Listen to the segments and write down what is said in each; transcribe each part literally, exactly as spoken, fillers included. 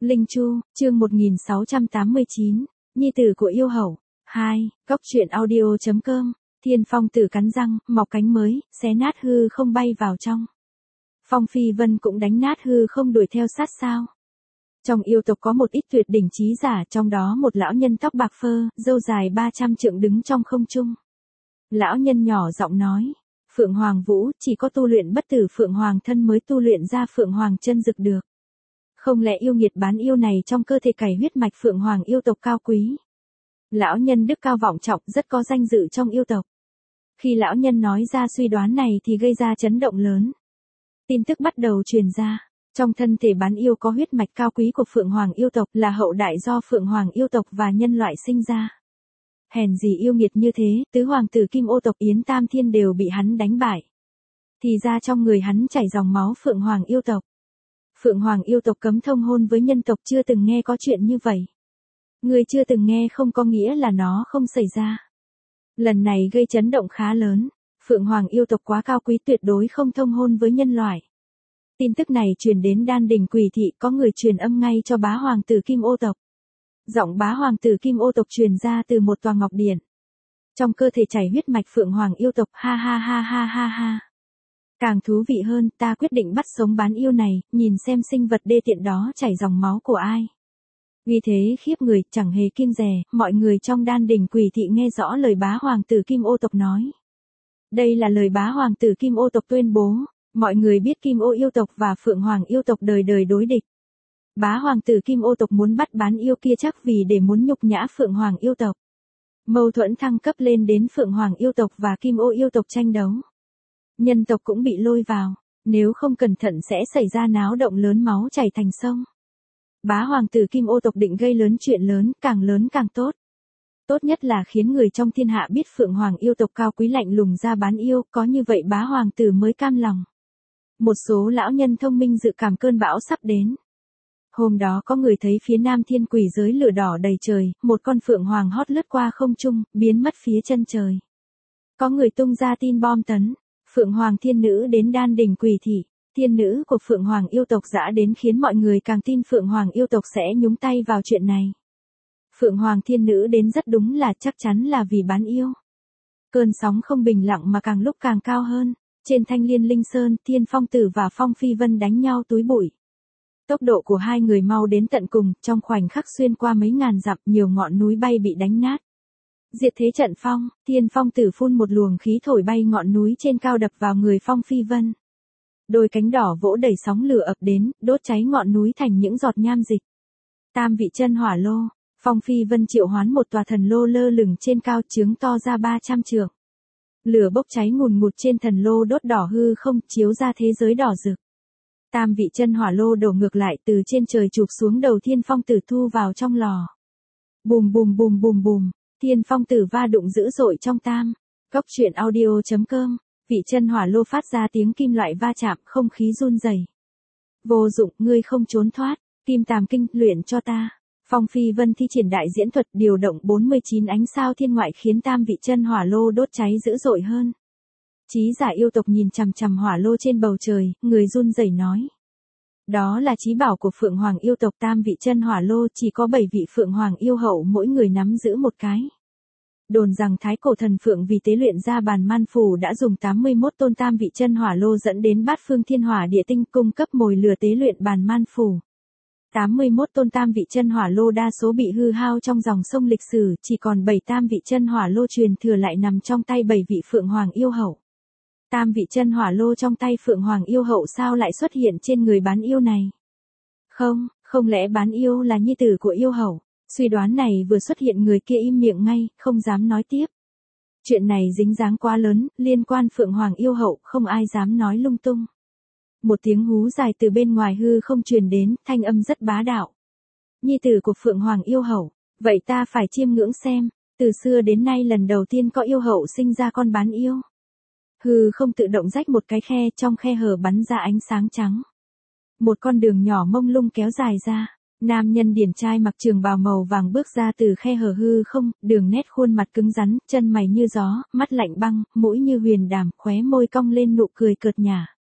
Linh Chu, chương một nghìn sáu trăm tám mươi chín, Nhi tử của yêu hậu. hai, Góc truyện audio chấm com, Thiên Phong Tử cắn răng, mọc cánh mới, xé nát hư không bay vào trong. Phong Phi Vân cũng đánh nát hư không đuổi theo sát sao. Trong yêu tộc có một ít tuyệt đỉnh trí giả, trong đó một lão nhân tóc bạc phơ, râu dài ba trăm trượng đứng trong không trung. Lão nhân nhỏ giọng nói, Phượng Hoàng Vũ, chỉ có tu luyện bất tử Phượng Hoàng thân mới tu luyện ra Phượng Hoàng chân dực được. Không lẽ yêu nghiệt bán yêu này trong cơ thể cày huyết mạch Phượng Hoàng yêu tộc cao quý. Lão nhân đức cao vọng trọng, rất có danh dự trong yêu tộc. Khi lão nhân nói ra suy đoán này thì gây ra chấn động lớn. Tin tức bắt đầu truyền ra, trong thân thể bán yêu có huyết mạch cao quý của Phượng Hoàng yêu tộc, là hậu đại do Phượng Hoàng yêu tộc và nhân loại sinh ra. Hèn gì yêu nghiệt như thế, tứ hoàng tử Kim Ô tộc Yến Tam Thiên đều bị hắn đánh bại. Thì ra trong người hắn chảy dòng máu Phượng Hoàng yêu tộc. Phượng Hoàng yêu tộc cấm thông hôn với nhân tộc, chưa từng nghe có chuyện như vậy. Người chưa từng nghe không có nghĩa là nó không xảy ra. Lần này gây chấn động khá lớn. Phượng Hoàng yêu tộc quá cao quý, tuyệt đối không thông hôn với nhân loại. Tin tức này truyền đến Đan Đình Quỷ Thị, có người truyền âm ngay cho bá hoàng tử Kim Ô tộc. Giọng bá hoàng tử Kim Ô tộc truyền ra từ một tòa ngọc điện. Trong cơ thể chảy huyết mạch Phượng Hoàng yêu tộc, ha ha ha ha ha ha. Càng thú vị hơn, ta quyết định bắt sống bán yêu này, nhìn xem sinh vật đê tiện đó chảy dòng máu của ai. Vì thế khiếp người, chẳng hề kiêng dè, mọi người trong Đan Đình Quỷ Thị nghe rõ lời bá hoàng tử Kim Ô tộc nói. Đây là lời bá hoàng tử Kim Ô tộc tuyên bố, mọi người biết Kim Ô yêu tộc và Phượng Hoàng yêu tộc đời đời đối địch. Bá hoàng tử Kim Ô tộc muốn bắt bán yêu kia chắc vì để muốn nhục nhã Phượng Hoàng yêu tộc. Mâu thuẫn thăng cấp lên đến Phượng Hoàng yêu tộc và Kim Ô yêu tộc tranh đấu. Nhân tộc cũng bị lôi vào, nếu không cẩn thận sẽ xảy ra náo động lớn, máu chảy thành sông. Bá hoàng tử Kim Ô tộc định gây lớn chuyện lớn, càng lớn càng tốt. Tốt nhất là khiến người trong thiên hạ biết Phượng Hoàng yêu tộc cao quý lạnh lùng ra bán yêu, có như vậy bá hoàng tử mới cam lòng. Một số lão nhân thông minh dự cảm cơn bão sắp đến. Hôm đó có người thấy phía nam thiên quỷ giới lửa đỏ đầy trời, một con Phượng Hoàng hót lướt qua không trung, biến mất phía chân trời. Có người tung ra tin bom tấn, Phượng Hoàng thiên nữ đến Đan Đình Quỷ Thị, thiên nữ của Phượng Hoàng yêu tộc dã đến khiến mọi người càng tin Phượng Hoàng yêu tộc sẽ nhúng tay vào chuyện này. Phượng Hoàng thiên nữ đến rất đúng là chắc chắn là vì bán yêu. Cơn sóng không bình lặng mà càng lúc càng cao hơn. Trên Thanh Liên Linh Sơn, Thiên Phong Tử và Phong Phi Vân đánh nhau túi bụi. Tốc độ của hai người mau đến tận cùng, trong khoảnh khắc xuyên qua mấy ngàn dặm, nhiều ngọn núi bay bị đánh nát. Diệt thế trận phong, Thiên Phong Tử phun một luồng khí thổi bay ngọn núi trên cao đập vào người Phong Phi Vân. Đôi cánh đỏ vỗ đẩy sóng lửa ập đến, đốt cháy ngọn núi thành những giọt nham dịch. Tam vị chân hỏa lô, Phong Phi Vân triệu hoán một tòa thần lô lơ lửng trên cao, chướng to ra ba trăm trượng. Lửa bốc cháy ngùn ngụt trên thần lô, đốt đỏ hư không, chiếu ra thế giới đỏ rực. Tam vị chân hỏa lô đổ ngược lại từ trên trời chụp xuống đầu Thiên Phong Tử, thu vào trong lò. Bùm bùm bùm bùm bùm, Thiên Phong Tử va đụng dữ dội trong tam. Góc truyện audio chấm com, vị chân hỏa lô phát ra tiếng kim loại va chạm, không khí run rẩy. Vô dụng, ngươi không trốn thoát, Kim Tàm Kinh, luyện cho ta. Phong Phi Vân thi triển đại diễn thuật, điều động bốn mươi chín ánh sao thiên ngoại khiến tam vị chân hỏa lô đốt cháy dữ dội hơn. Trí giả yêu tộc nhìn chằm chằm hỏa lô trên bầu trời, người run rẩy nói. Đó là trí bảo của Phượng Hoàng yêu tộc, tam vị chân hỏa lô, chỉ có bảy vị Phượng Hoàng yêu hậu mỗi người nắm giữ một cái. Đồn rằng Thái Cổ Thần Phượng vì tế luyện ra bàn man phủ đã dùng tám mươi mốt tôn tam vị chân hỏa lô dẫn đến bát phương thiên hỏa địa tinh cung cấp mồi lửa tế luyện bàn man phủ. tám mươi mốt tôn tam vị chân hỏa lô đa số bị hư hao trong dòng sông lịch sử, chỉ còn bảy tam vị chân hỏa lô truyền thừa lại nằm trong tay bảy vị Phượng Hoàng yêu hậu. Tam vị chân hỏa lô trong tay Phượng Hoàng yêu hậu sao lại xuất hiện trên người bán yêu này? Không, không lẽ bán yêu là nhi tử của yêu hậu? Suy đoán này vừa xuất hiện, người kia im miệng ngay, không dám nói tiếp. Chuyện này dính dáng quá lớn, liên quan Phượng Hoàng yêu hậu, không ai dám nói lung tung. Một tiếng hú dài từ bên ngoài hư không truyền đến, thanh âm rất bá đạo. Nhi tử của Phượng Hoàng yêu hậu, vậy ta phải chiêm ngưỡng xem, từ xưa đến nay lần đầu tiên có yêu hậu sinh ra con bán yêu. Hư không tự động rách một cái khe, trong khe hở bắn ra ánh sáng trắng. Một con đường nhỏ mông lung kéo dài ra, nam nhân điển trai mặc trường bào màu vàng bước ra từ khe hở hư không, đường nét khuôn mặt cứng rắn, chân mày như gió, mắt lạnh băng, mũi như huyền đàm, khóe môi cong lên nụ cười cợt nhả.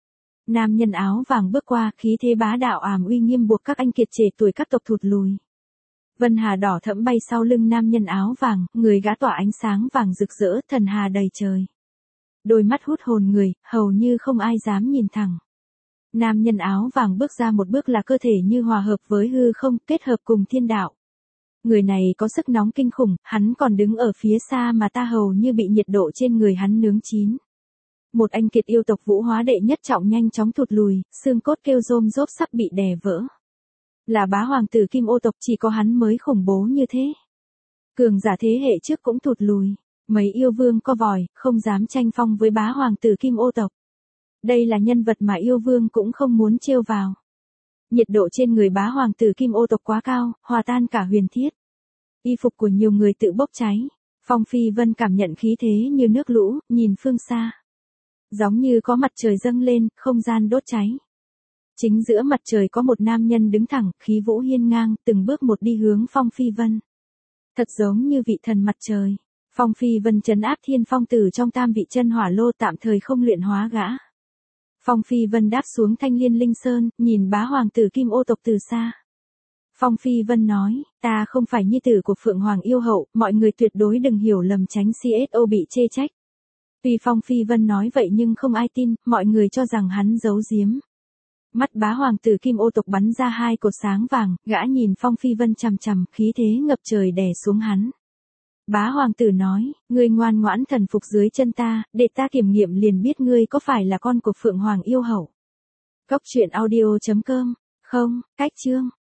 Nam nhân áo vàng bước qua, khí thế bá đạo ảm uy nghiêm buộc các anh kiệt trẻ tuổi các tộc thụt lùi. Vân hà đỏ thẫm bay sau lưng nam nhân áo vàng, người gã tỏa ánh sáng vàng rực rỡ, thần hà đầy trời. Đôi mắt hút hồn người, hầu như không ai dám nhìn thẳng. Nam nhân áo vàng bước ra một bước là cơ thể như hòa hợp với hư không, kết hợp cùng thiên đạo. Người này có sức nóng kinh khủng, hắn còn đứng ở phía xa mà ta hầu như bị nhiệt độ trên người hắn nướng chín. Một anh kiệt yêu tộc vũ hóa đệ nhất trọng nhanh chóng thụt lùi, xương cốt kêu rôm rốp sắp bị đè vỡ. Là bá hoàng tử Kim Ô tộc, chỉ có hắn mới khủng bố như thế. Cường giả thế hệ trước cũng thụt lùi, mấy yêu vương co vòi, không dám tranh phong với bá hoàng tử Kim Ô tộc. Đây là nhân vật mà yêu vương cũng không muốn trêu vào. Nhiệt độ trên người bá hoàng tử Kim Ô tộc quá cao, hòa tan cả huyền thiết. Y phục của nhiều người tự bốc cháy. Phong Phi Vân cảm nhận khí thế như nước lũ, nhìn phương xa. Giống như có mặt trời dâng lên, không gian đốt cháy. Chính giữa mặt trời có một nam nhân đứng thẳng, khí vũ hiên ngang, từng bước một đi hướng Phong Phi Vân. Thật giống như vị thần mặt trời. Phong Phi Vân trấn áp thiên phong tử trong tam vị chân hỏa lô, tạm thời không luyện hóa gã. Phong Phi Vân đáp xuống Thanh Liên Linh Sơn, nhìn bá hoàng tử Kim Ô tộc từ xa. Phong Phi Vân nói, ta không phải nhi tử của Phượng Hoàng yêu hậu, mọi người tuyệt đối đừng hiểu lầm, tránh xê ét ô bị chê trách. Tuy Phong Phi Vân nói vậy nhưng không ai tin, mọi người cho rằng hắn giấu giếm. Mắt bá hoàng tử Kim Ô tộc bắn ra hai cột sáng vàng, gã nhìn Phong Phi Vân chằm chằm, khí thế ngập trời đè xuống hắn. Bá hoàng tử nói, ngươi ngoan ngoãn thần phục dưới chân ta, để ta kiểm nghiệm liền biết ngươi có phải là con của Phượng Hoàng yêu hậu. Cốc truyện audio chấm com, không, cách chương.